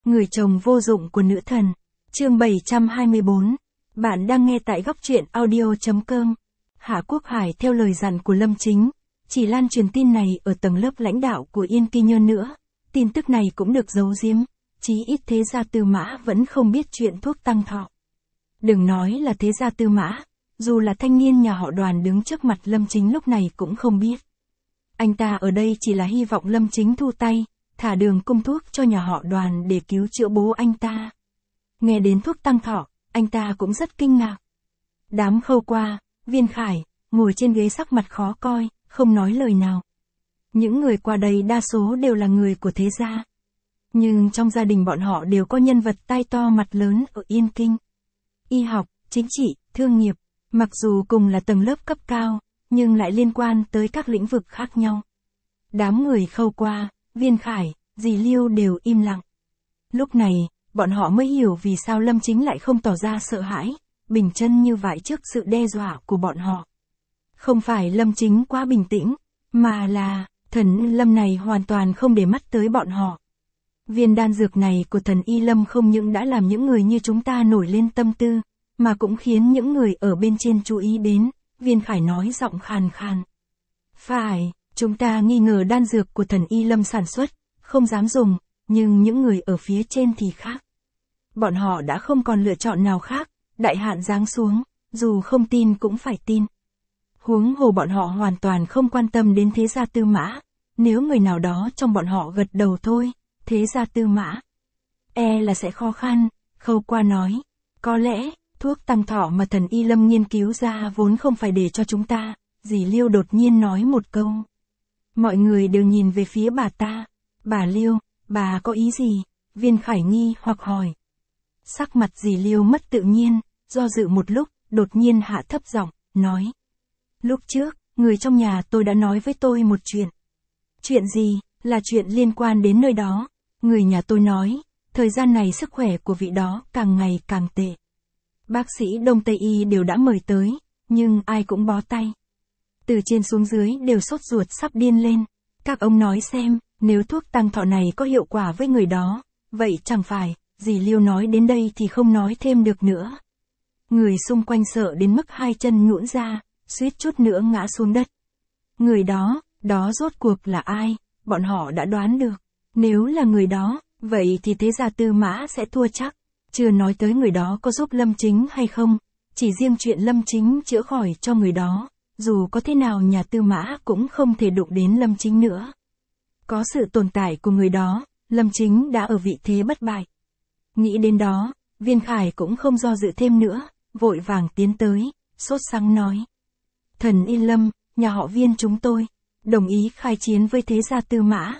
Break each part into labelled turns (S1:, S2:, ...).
S1: Người chồng vô dụng của nữ thần. Chương 724. Bạn đang nghe tại góc truyện audio.com. Hạ Quốc Hải theo lời dặn của Lâm Chính, chỉ lan truyền tin này ở tầng lớp lãnh đạo của Yên Kinh Nhơn nữa. Tin tức này cũng được giấu giếm, chí ít thế gia Tư Mã vẫn không biết chuyện thuốc tăng thọ. Đừng nói là thế gia Tư Mã, dù là thanh niên nhà họ Đoàn đứng trước mặt Lâm Chính lúc này cũng không biết. Anh ta ở đây chỉ là hy vọng Lâm Chính thu tay, thả Đường cung thuốc cho nhà họ Đoàn để cứu chữa bố anh ta. Nghe đến thuốc tăng thọ, anh ta cũng rất kinh ngạc. Đám Khâu Qua, Viên Khải, ngồi trên ghế sắc mặt khó coi, không nói lời nào. Những người qua đây đa số đều là người của thế gia. Nhưng trong gia đình bọn họ đều có nhân vật tai to mặt lớn ở Yên Kinh. Y học, chính trị, thương nghiệp, mặc dù cùng là tầng lớp cấp cao, nhưng lại liên quan tới các lĩnh vực khác nhau. Đám người Khâu Qua, Viên Khải, dì Liêu đều im lặng. Lúc này, bọn họ mới hiểu vì sao Lâm Chính lại không tỏ ra sợ hãi, bình chân như vậy trước sự đe dọa của bọn họ. Không phải Lâm Chính quá bình tĩnh, mà là, thần Lâm này hoàn toàn không để mắt tới bọn họ. Viên đan dược này của thần Y Lâm không những đã làm những người như chúng ta nổi lên tâm tư, mà cũng khiến những người ở bên trên chú ý đến, Viên Khải nói giọng khàn khàn. Phải, chúng ta nghi ngờ đan dược của thần Y Lâm sản xuất, không dám dùng, nhưng những người ở phía trên thì khác. Bọn họ đã không còn lựa chọn nào khác, đại hạn giáng xuống, dù không tin cũng phải tin. Huống hồ bọn họ hoàn toàn không quan tâm đến thế gia Tư Mã, nếu người nào đó trong bọn họ gật đầu thôi, thế gia Tư Mã là sẽ khó khăn. Khâu Qua nói, có lẽ, thuốc tăng thọ mà thần Y Lâm nghiên cứu ra vốn không phải để cho chúng ta. Dì Liêu đột nhiên nói một câu. Mọi người đều nhìn về phía bà ta. Bà Liêu, bà có ý gì? Viên Khải nghi hoặc hỏi. Sắc mặt dì Liêu mất tự nhiên, do dự một lúc, đột nhiên hạ thấp giọng, nói. Lúc trước, người trong nhà tôi đã nói với tôi một chuyện. Chuyện gì? Là chuyện liên quan đến nơi đó. Người nhà tôi nói, thời gian này sức khỏe của vị đó càng ngày càng tệ. Bác sĩ Đông Tây Y đều đã mời tới, nhưng ai cũng bó tay. Từ trên xuống dưới đều sốt ruột sắp điên lên. Các ông nói xem, nếu thuốc tăng thọ này có hiệu quả với người đó, vậy chẳng phải, dì Liêu nói đến đây thì không nói thêm được nữa. Người xung quanh sợ đến mức hai chân nhũn ra, suýt chút nữa ngã xuống đất. Người đó rốt cuộc là ai? Bọn họ đã đoán được. Nếu là người đó, vậy thì thế gia Tư Mã sẽ thua chắc. Chưa nói tới người đó có giúp Lâm Chính hay không, chỉ riêng chuyện Lâm Chính chữa khỏi cho người đó, dù có thế nào nhà Tư Mã cũng không thể đụng đến Lâm Chính nữa. Có sự tồn tại của người đó, Lâm Chính đã ở vị thế bất bại. Nghĩ đến đó, Viên Khải cũng không do dự thêm nữa, vội vàng tiến tới, sốt sắng nói. Thần Y Lâm, nhà họ Viên chúng tôi, đồng ý khai chiến với thế gia Tư Mã,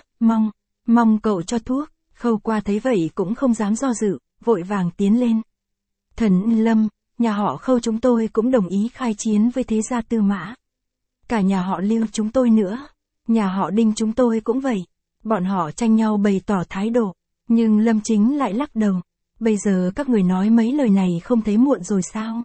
S1: mong cậu cho thuốc. Khâu Qua thấy vậy cũng không dám do dự, vội vàng tiến lên. Thần Y Lâm, nhà họ Khâu chúng tôi cũng đồng ý khai chiến với thế gia Tư Mã. Cả nhà họ Liêu chúng tôi nữa, nhà họ Đinh chúng tôi cũng vậy. Bọn họ tranh nhau bày tỏ thái độ, nhưng Lâm Chính lại lắc đầu. Bây giờ các người nói mấy lời này không thấy muộn rồi sao?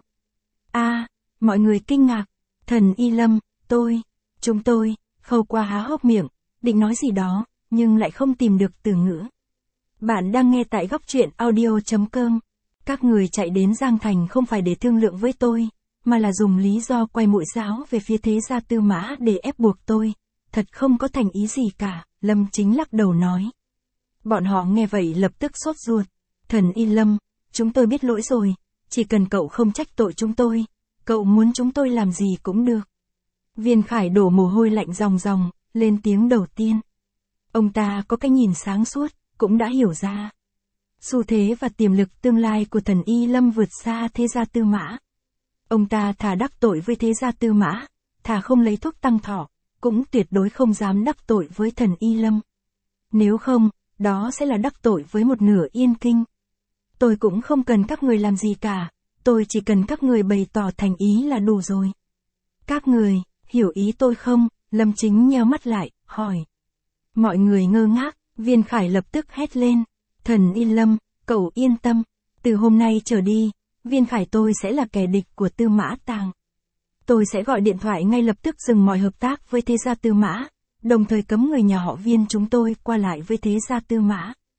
S1: Mọi người kinh ngạc. Thần Y Lâm, chúng tôi, Khâu Qua há hốc miệng, định nói gì đó, nhưng lại không tìm được từ ngữ. Bạn đang nghe tại góc truyện audio.com. Các người chạy đến Giang Thành không phải để thương lượng với tôi, mà là dùng lý do quay mũi giáo về phía thế gia Tư Mã để ép buộc tôi. Thật không có thành ý gì cả, Lâm Chính lắc đầu nói. Bọn họ nghe vậy lập tức sốt ruột. Thần Y Lâm, chúng tôi biết lỗi rồi, chỉ cần cậu không trách tội chúng tôi, cậu muốn chúng tôi làm gì cũng được. Viên Khải đổ mồ hôi lạnh ròng ròng, lên tiếng đầu tiên. Ông ta có cái nhìn sáng suốt, cũng đã hiểu ra. Xu thế và tiềm lực tương lai của thần Y Lâm vượt xa thế gia Tư Mã. Ông ta thà đắc tội với thế gia Tư Mã, thà không lấy thuốc tăng thọ, cũng tuyệt đối không dám đắc tội với thần Y Lâm. Nếu không, đó sẽ là đắc tội với một nửa Yên Kinh. Tôi cũng không cần các người làm gì cả, tôi chỉ cần các người bày tỏ thành ý là đủ rồi. Các người, hiểu ý tôi không? Lâm Chính nheo mắt lại, hỏi. Mọi người ngơ ngác, Viên Khải lập tức hét lên. Thần Y Lâm, cậu yên tâm, từ hôm nay trở đi, Viên Khải tôi sẽ là kẻ địch của Tư Mã Tàng. Tôi sẽ gọi điện thoại ngay lập tức dừng mọi hợp tác với thế gia Tư Mã, đồng thời cấm người nhà họ Viên chúng tôi qua lại với thế gia Tư Mã.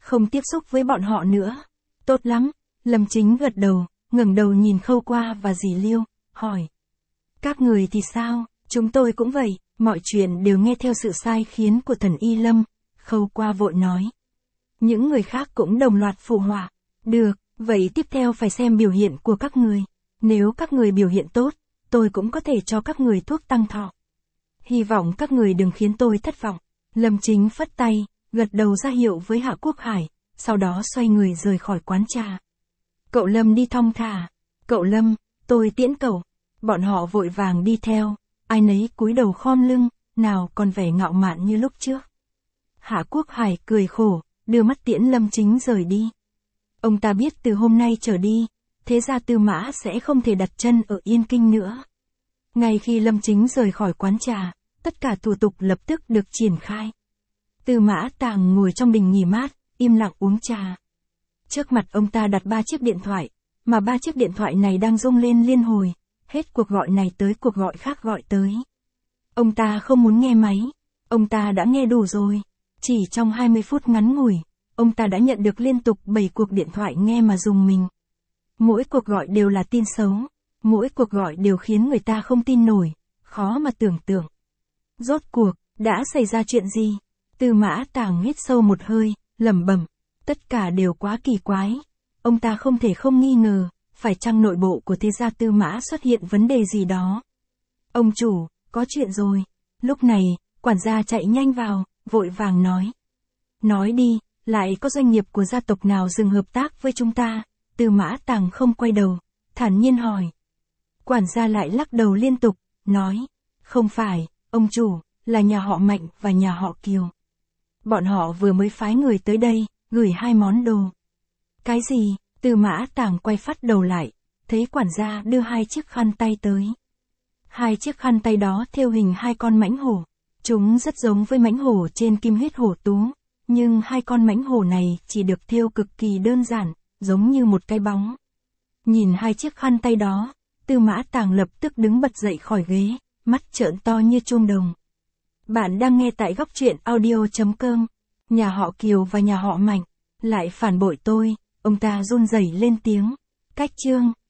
S1: không tiếp xúc với bọn họ nữa. Tốt lắm, Lâm Chính gật đầu, ngẩng đầu nhìn Khâu Qua và dì Liêu, hỏi. Các người thì sao? Chúng tôi cũng vậy, mọi chuyện đều nghe theo sự sai khiến của thần Y Lâm, Khâu Qua vội nói. Những người khác cũng đồng loạt phụ họa. Được, vậy tiếp theo phải xem biểu hiện của các người. Nếu các người biểu hiện tốt, tôi cũng có thể cho các người thuốc tăng thọ. Hy vọng các người đừng khiến tôi thất vọng. Lâm Chính phất tay, gật đầu ra hiệu với Hạ Quốc Hải, sau đó xoay người rời khỏi quán trà. Cậu Lâm đi thong thả. Cậu Lâm, tôi tiễn cậu. Bọn họ vội vàng đi theo, ai nấy cúi đầu khom lưng, nào còn vẻ ngạo mạn như lúc trước. Hạ Quốc Hải cười khổ, đưa mắt tiễn Lâm Chính rời đi. Ông ta biết từ hôm nay trở đi, thế gia Tư Mã sẽ không thể đặt chân ở Yên Kinh nữa. Ngay khi Lâm Chính rời khỏi quán trà, tất cả thủ tục lập tức được triển khai. Tư Mã Tàng ngồi trong đình nghỉ mát, im lặng uống trà. Trước mặt ông ta đặt 3 chiếc điện thoại, mà 3 chiếc điện thoại này đang rung lên liên hồi, hết cuộc gọi này tới cuộc gọi khác gọi tới. Ông ta không muốn nghe máy, ông ta đã nghe đủ rồi. Chỉ trong 20 phút ngắn ngủi, ông ta đã nhận được liên tục 7 cuộc điện thoại nghe mà rùng mình. Mỗi cuộc gọi đều là tin xấu, mỗi cuộc gọi đều khiến người ta không tin nổi, khó mà tưởng tượng. Rốt cuộc, đã xảy ra chuyện gì? Tư Mã Tàng hít sâu một hơi, lẩm bẩm, tất cả đều quá kỳ quái. Ông ta không thể không nghi ngờ, phải chăng nội bộ của thế gia Tư Mã xuất hiện vấn đề gì đó. Ông chủ, có chuyện rồi. Lúc này, quản gia chạy nhanh vào, vội vàng nói. Nói đi, lại có doanh nghiệp của gia tộc nào dừng hợp tác với chúng ta? Tư Mã Tàng không quay đầu, thản nhiên hỏi. Quản gia lại lắc đầu liên tục, nói. Không phải, ông chủ, là nhà họ Mạnh và nhà họ Kiều. Bọn họ vừa mới phái người tới đây, gửi 2 món đồ. Cái gì? Tư Mã Tàng quay phát đầu lại, thấy quản gia đưa 2 chiếc khăn tay tới. 2 chiếc khăn tay đó thêu hình 2 con mãnh hổ. Chúng rất giống với mãnh hổ trên Kim Huyết Hổ Tú, nhưng 2 con mãnh hổ này chỉ được thêu cực kỳ đơn giản, giống như một cái bóng. Nhìn 2 chiếc khăn tay đó, Tư Mã Tàng lập tức đứng bật dậy khỏi ghế, mắt trợn to như chuông đồng. Bạn đang nghe tại góc truyện audio.com. Nhà họ Kiều và nhà họ Mạnh lại phản bội tôi, ông ta run rẩy lên tiếng. Cách chương